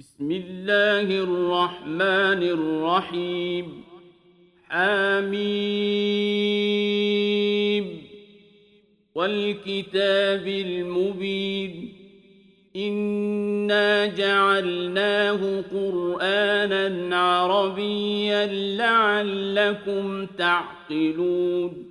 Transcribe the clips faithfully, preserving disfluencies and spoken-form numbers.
بسم الله الرحمن الرحيم حميم والكتاب المبين إنا جعلناه قرآنا عربيا لعلكم تعقلون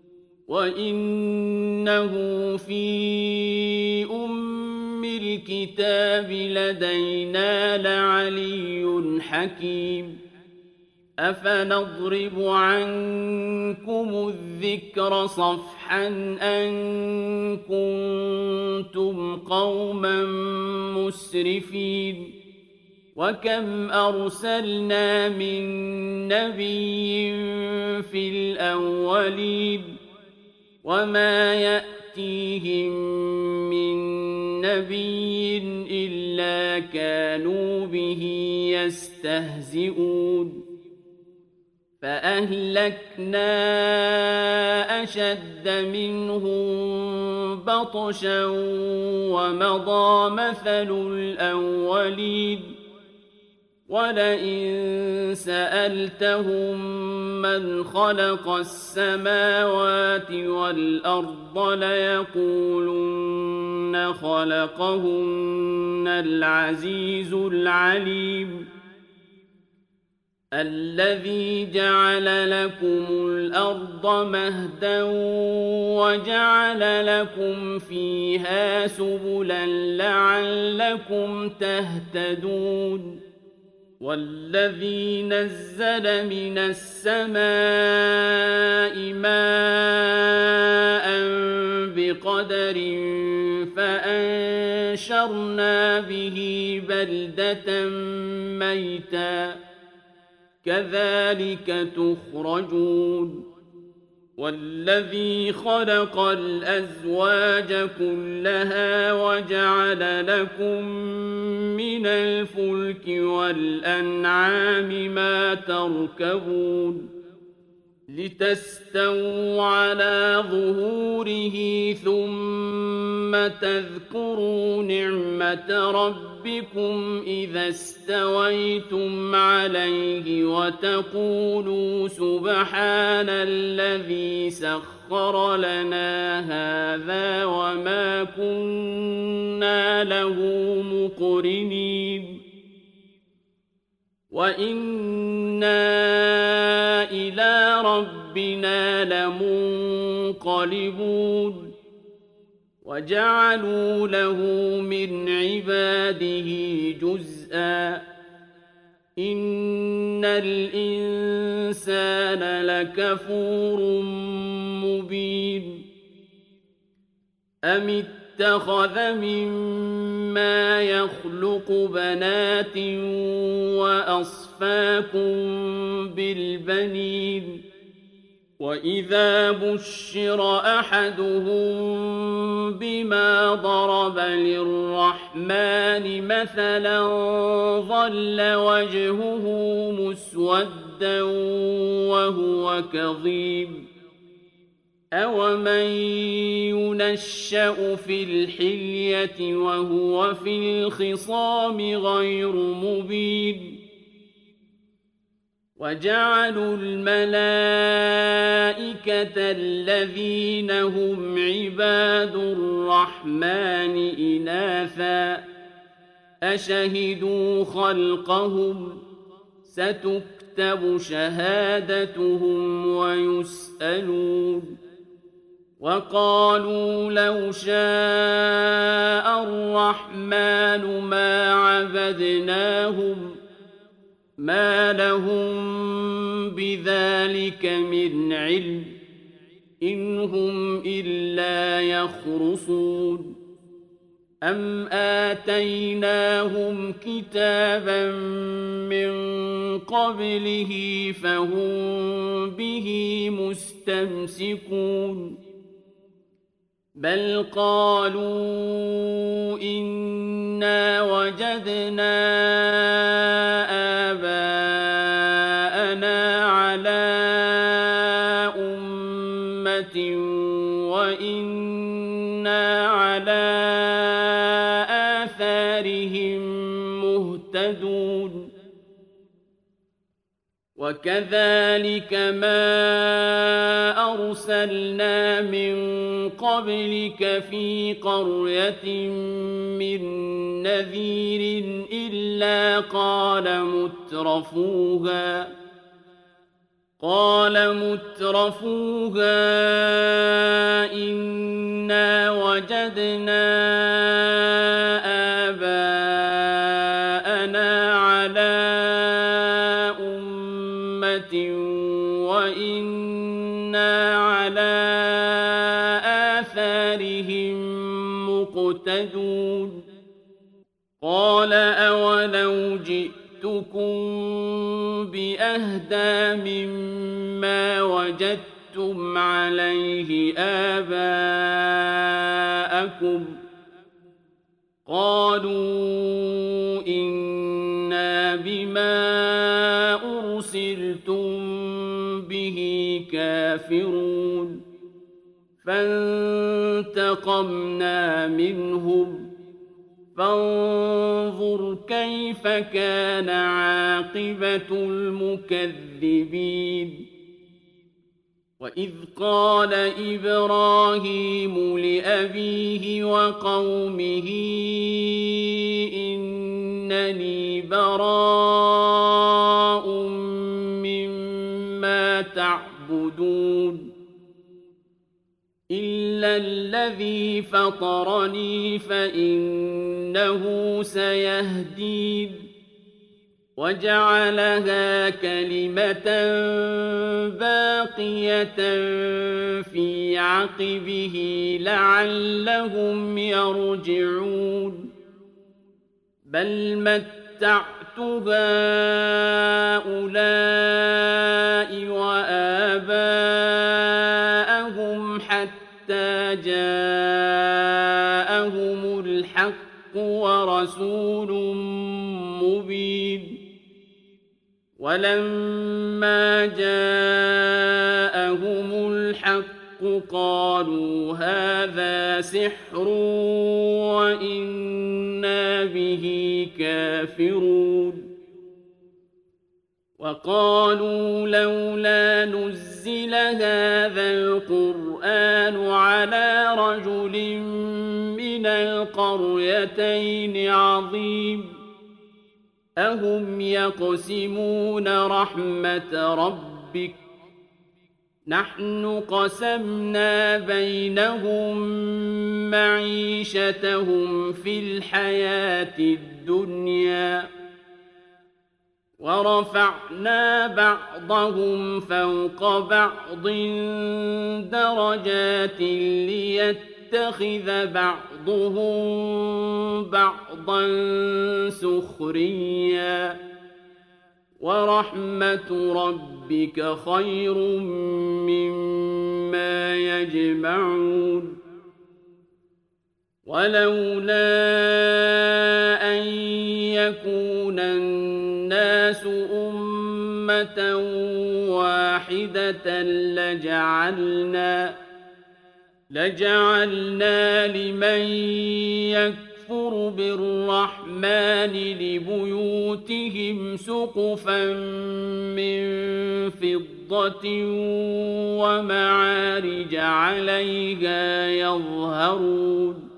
وإنه في أم الكتاب لدينا لعلي حكيم أفنضرب عنكم الذكر صفحا أن كنتم قوما مسرفين وكم أرسلنا من نبي في الأولين وما يأتيهم من نبي إلا كانوا به يستهزئون فأهلكنا أشد منهم بطشا ومضى مثل الأولين ولئن سألتهم من خلق السماوات والأرض ليقولن خلقهن العزيز العليم الذي جعل لكم الأرض مهدا وجعل لكم فيها سبلا لعلكم تهتدون والذي نزل من السماء ماء بقدر فأنشرنا به بلدة ميتا كذلك تخرجون والذي خلق الأزواج كلها وجعل لكم من الفلك والأنعام ما تركبون لتستووا على ظهوره ثم تذكروا نعمة ربكم إذا استويتم عليه وتقولوا سبحان الذي سخر لنا هذا وما كنا له مقرنين وإنا إلى ربنا لمنقلبون وجعلوا له من عباده جزءا إن الإنسان لكفور مبين أم اتخذ مما يخلق بنات وأصفاكم بالبنين وإذا بشر أحدهم بما ضرب للرحمن مثلا ظل وجهه مسودا وهو كظيم أومن ينشأ في الحلية وهو في الخصام غير مبين وجعلوا الملائكة الذين هم عباد الرحمن إناثا أشهدوا خلقهم ستكتب شهادتهم ويسألون وقالوا لو شاء الرحمن ما عبدناهم ما لهم بذلك من علم إن هم إلا يخرصون أم آتيناهم كتابا من قبله فهم به مستمسكون بل قالوا إنا وجدنا آباءنا على أمة وإنا على آثارهم مهتدون وكذلك ما أرسلنا من قبلك في قرية من نذير إلا قال مترفوها قال مترفوها إنا وجدنا آباءنا على أمة وإنا على آثارهم مقتدون قال أولو جئتكم بأهدى مما وجدتم عليه آباءكم قالوا إنا بما أرسلتم به كافرون فانتقمنا منهم فانظر كيف كان عاقبة المكذبين وإذ قال إبراهيم لأبيه وقومه إنني براء مما تعبدون إلا الذي فطرني فإنه سيهدين وجعلها كلمة باقية في عقبه لعلهم يرجعون بل متعت هؤلاء وآباءهم حتى جاءهم الحق ورسول مبين ولما جاءهم الحق قالوا هذا سحر وإنا به كافرون وقالوا لولا نزل هذا القرآن على رجل من القريتين عظيم أهم يقسمون رحمة ربك نحن قسمنا بينهم معيشتهم في الحياة الدنيا ورفعنا بعضهم فوق بعض درجات ليتخذ بعضهم بعضا سخريا ورحمة ربك خير مما يجمعون ولولا أن يكون الناس أمة واحدة لجعلنا لجعلنا لمن يكفر بالرحمن لبيوتهم سقفا من فضة ومعارج عليها يظهرون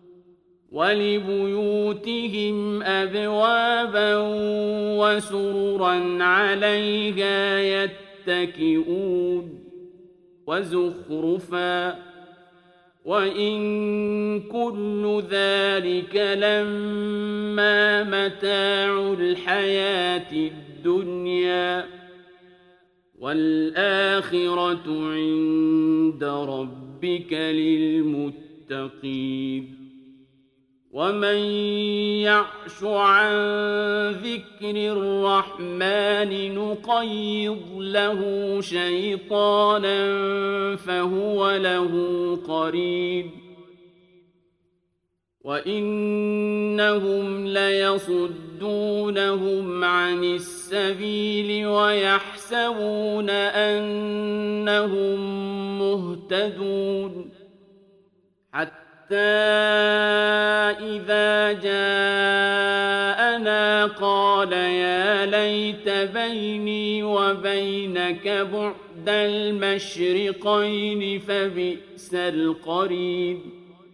ولبيوتهم أبوابا وسررا عليها يتكئون وزخرفا وإن كل ذلك لما متاع الحياة الدنيا والآخرة عند ربك للمتقين ومن يعش عن ذكر الرحمن نقيض له شيطانا فهو له قرين وإنهم ليصدونهم عن السبيل ويحسبون أنهم مهتدون حتى إذا جاءنا قال يا ليت بيني وبينك بعد المشرقين فبئس القرين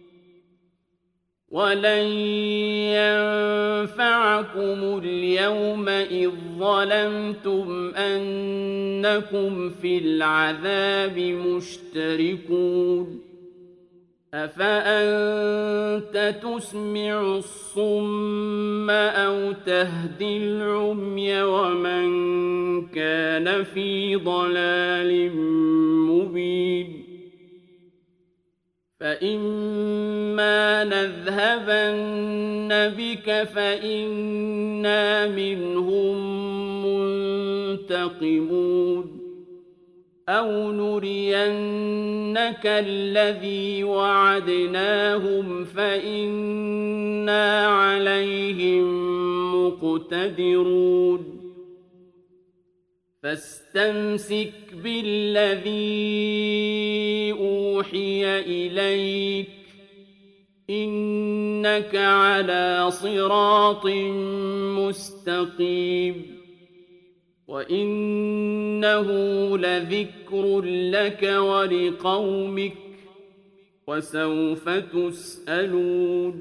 ولن ينفعكم اليوم إذ ظلمتم أنكم في العذاب مشتركون أفأنت تسمع الصم أو تهدي العمي ومن كان في ضلال مبين فإما نذهبن بك فإنا منهم منتقمون أو نرينك الذي وعدناهم فإنا عليهم مقتدرون فاستمسك بالذي أوحي إليك إنك على صراط مستقيم وإنه لذكر لك ولقومك وسوف تسألون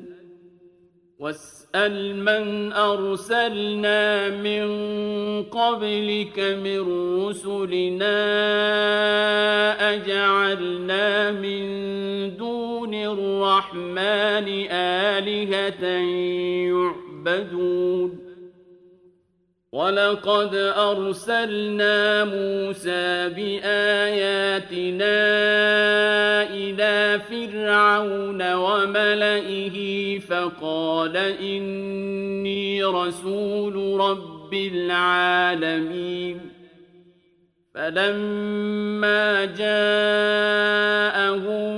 واسأل من أرسلنا من قبلك من رسلنا أجعلنا من دون الرحمن آلهة يعبدون ولقد أرسلنا موسى بآياتنا إلى فرعون وملئه فقال إني رسول رب العالمين فلما جاءهم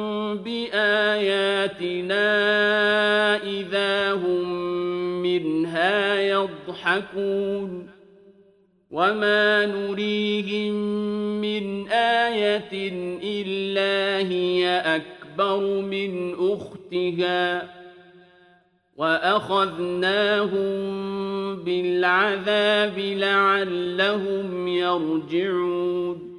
بآياتنا إذا هم منها يضحكون وما نريهم من آية إلا هي أكبر من أختها وأخذناهم بالعذاب لعلهم يرجعون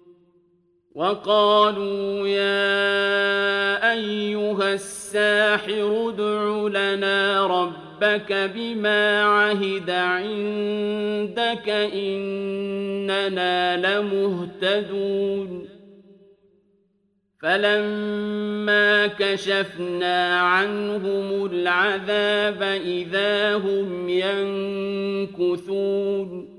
وقالوا يا أيها الساحر ادع لنا ربك بما عهد عندك إننا لمهتدون فلما كشفنا عنهم العذاب إذا هم ينكثون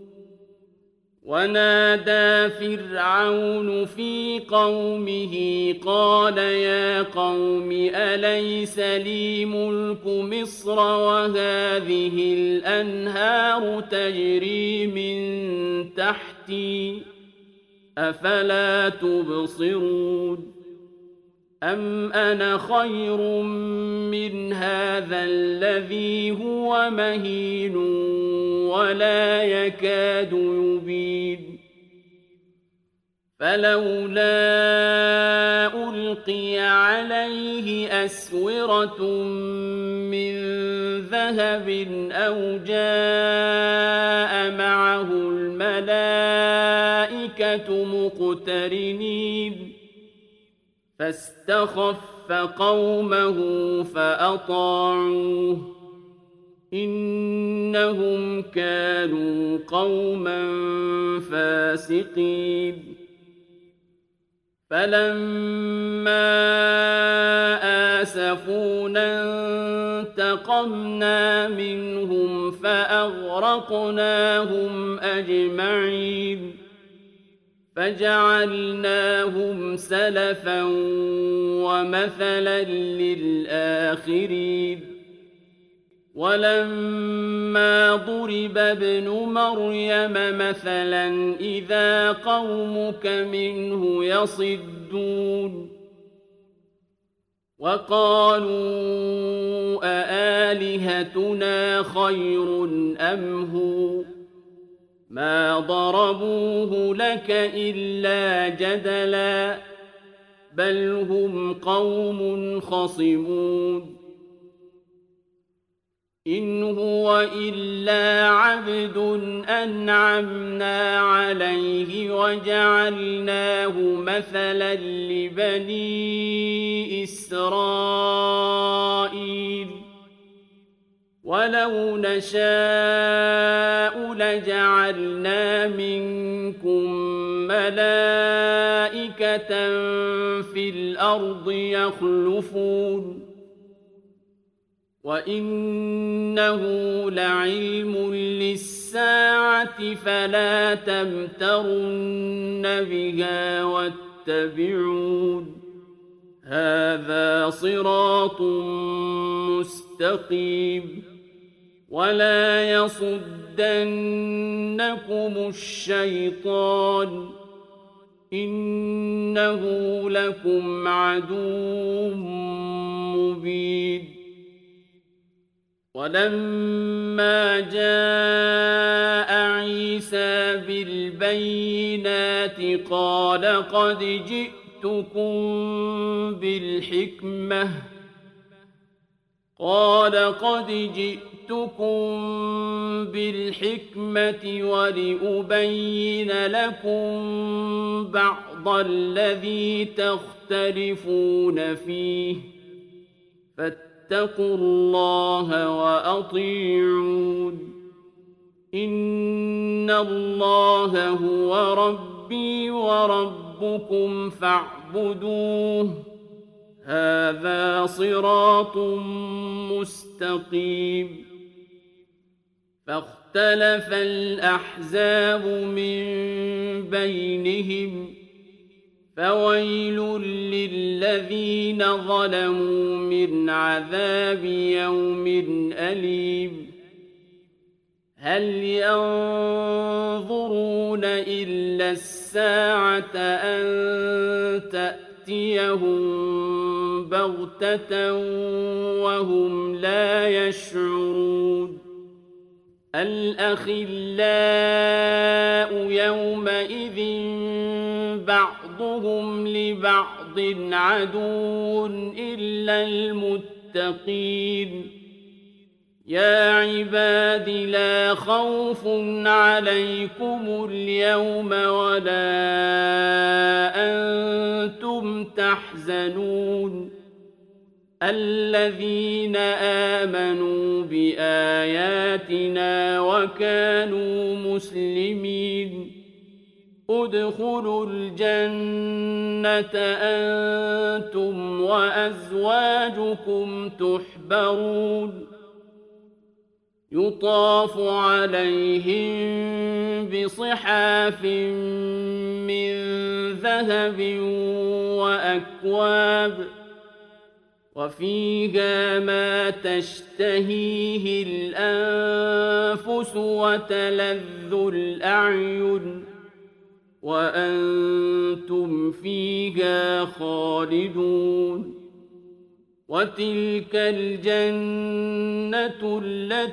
ونادى فرعون في قومه قال يا قوم أليس لي ملك مصر وهذه الأنهار تجري من تحتي أفلا تبصرون أم أنا خير من هذا الذي هو مهين ولا يكاد يبين فلولا ألقي عليه أسورة من ذهب أو جاء معه الملائكة مقترنين فاستخف قومه فأطاعوه إنهم كانوا قوما فاسقين فلما آسفونا انتقمنا منهم فأغرقناهم أجمعين فجعلناهم سلفا ومثلا للآخرين ولما ضرب ابن مريم مثلا إذا قومك منه يصدون وقالوا أآلهتنا خير أم هو ما ضربوه لك إلا جدلا بل هم قوم خصمون إن هو إلا عبد أنعمنا عليه وجعلناه مثلا لبني إسرائيل ولو نشاء لجعلنا منكم ملائكة في الأرض يخلفون وإنه لعلم للساعة فلا تمترن بها واتبعون هذا صراط مستقيم ولا يصدنكم الشيطان إنه لكم عدو مبين ولما جاء عيسى بالبينات قال قد جئتكم بالحكمة قال قد جئتكم بالحكمة ولأبين لكم بعض الذي تختلفون فيه فاتقوا الله وأطيعون إن الله هو ربي وربكم فاعبدوه هذا صراط مستقيم فاختلف الأحزاب من بينهم فويل للذين ظلموا من عذاب يوم أليم هل ينظرون إلا الساعة أن تأتيهم بغتة وهم لا يشعرون الأخلاء يومئذ بعضهم لبعض عدو إلا المتقين يا عباد لا خوف عليكم اليوم ولا أنتم تحزنون الذين آمنوا بآياتنا وكانوا مسلمين ادخلوا الجنة أنتم وأزواجكم تحبرون يطاف عليهم بصحاف من ذهب وأكواب وفيها ما تشتهيه الأنفس وتلذ الأعين وأنتم فيها خالدون وتلك الجنة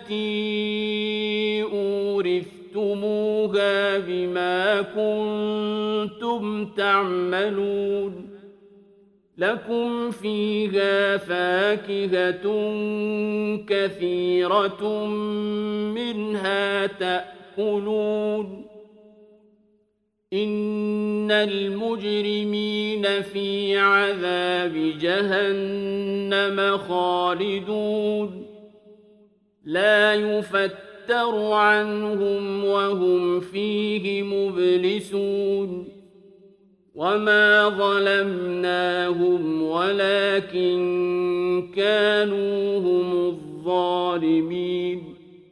التي أورثتموها بما كنتم تعملون لكم فيها فاكهة كثيرة منها تأكلون إن المجرمين في عذاب جهنم خالدون لا يفتر عنهم وهم فيه مبلسون وما ظلمناهم ولكن كانوا هم الظالمين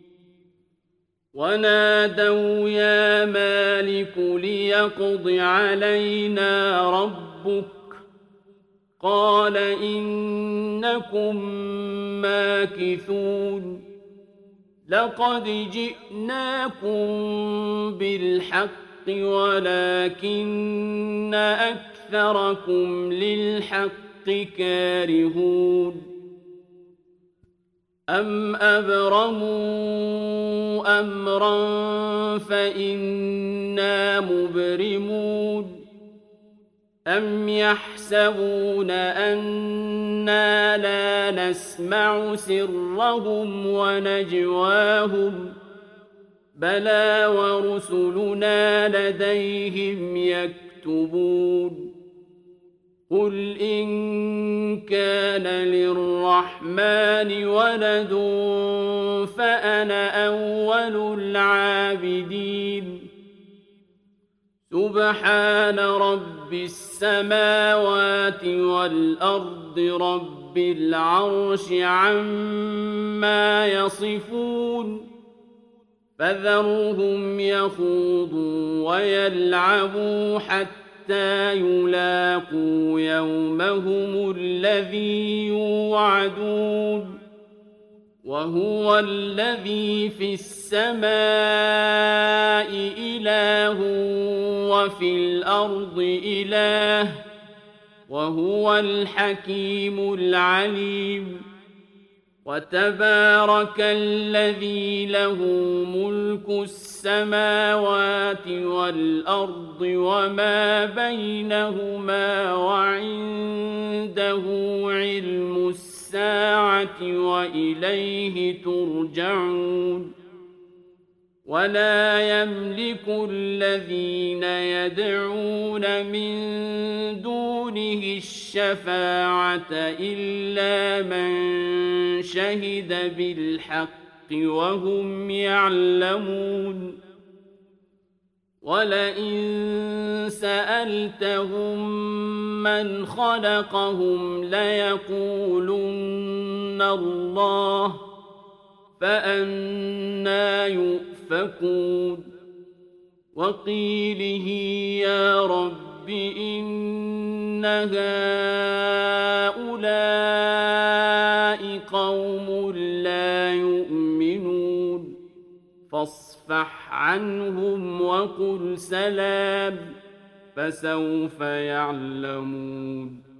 ونادوا يا مالك ليقض علينا ربك قال إنكم ماكثون لقد جئناكم بالحق ولكن أكثركم للحق كارهون أم أبرموا أمرا فإنا مبرمون أَمْ يَحْسَبُونَ أَنَّا لَا نَسْمَعُ سِرَّهُمْ وَنَجْوَاهُمْ بَلَىٰ وَرُسُلُنَا لَدَيْهِمْ يَكْتُبُونَ قُلْ إِن كَانَ لِلرَّحْمَٰنِ وَلَدٌ فَأَنَا أَوَّلُ الْعَابِدِينَ سُبْحَانَ رَبِّ السَّمَاوَاتِ وَالْأَرْضِ رَبِّ الْعَرْشِ عَمَّا يَصِفُونَ فَذَرْهُمْ يَخُوضُوا وَيَلْعَبُوا حَتَّىٰ يُلَاقُوا يَوْمَهُمُ الَّذِي يُوعَدُونَ وَهُوَ الَّذِي فِي السَّمَاءِ إِلَٰهٌ وَفِي الْأَرْضِ إِلَٰهٌ وَهُوَ الْحَكِيمُ الْعَلِيمُ وَتَبَارَكَ الَّذِي لَهُ مُلْكُ السَّمَاوَاتِ وَالْأَرْضِ وَمَا بَيْنَهُمَا وَعِندَهُ عِلْمُ السَّاعَةِ وَإِلَيْهِ تُرْجَعُونَ وَلَا يَمْلِكُ الَّذِينَ يَدْعُونَ مِن دُونِهِ الشَّفَاعَةَ إِلَّا مَن شَهِدَ بِالْحَقِّ وَهُمْ يَعْلَمُونَ وَلَئِن سَأَلْتَهُم مَّنْ خَلَقَهُمْ لَيَقُولُنَّ اللَّهُ فَأَنَّىٰ يُؤْفَكُونَ وَقِيلِهِ يَا رَبِّ إِنَّ هَٰؤُلَاءِ قَوْمٌ لَّا يُؤْمِنُونَ فَاصْفَحْ عَنْهُمْ وَقُلْ سَلَامٌ فَسَوْفَ يَعْلَمُونَ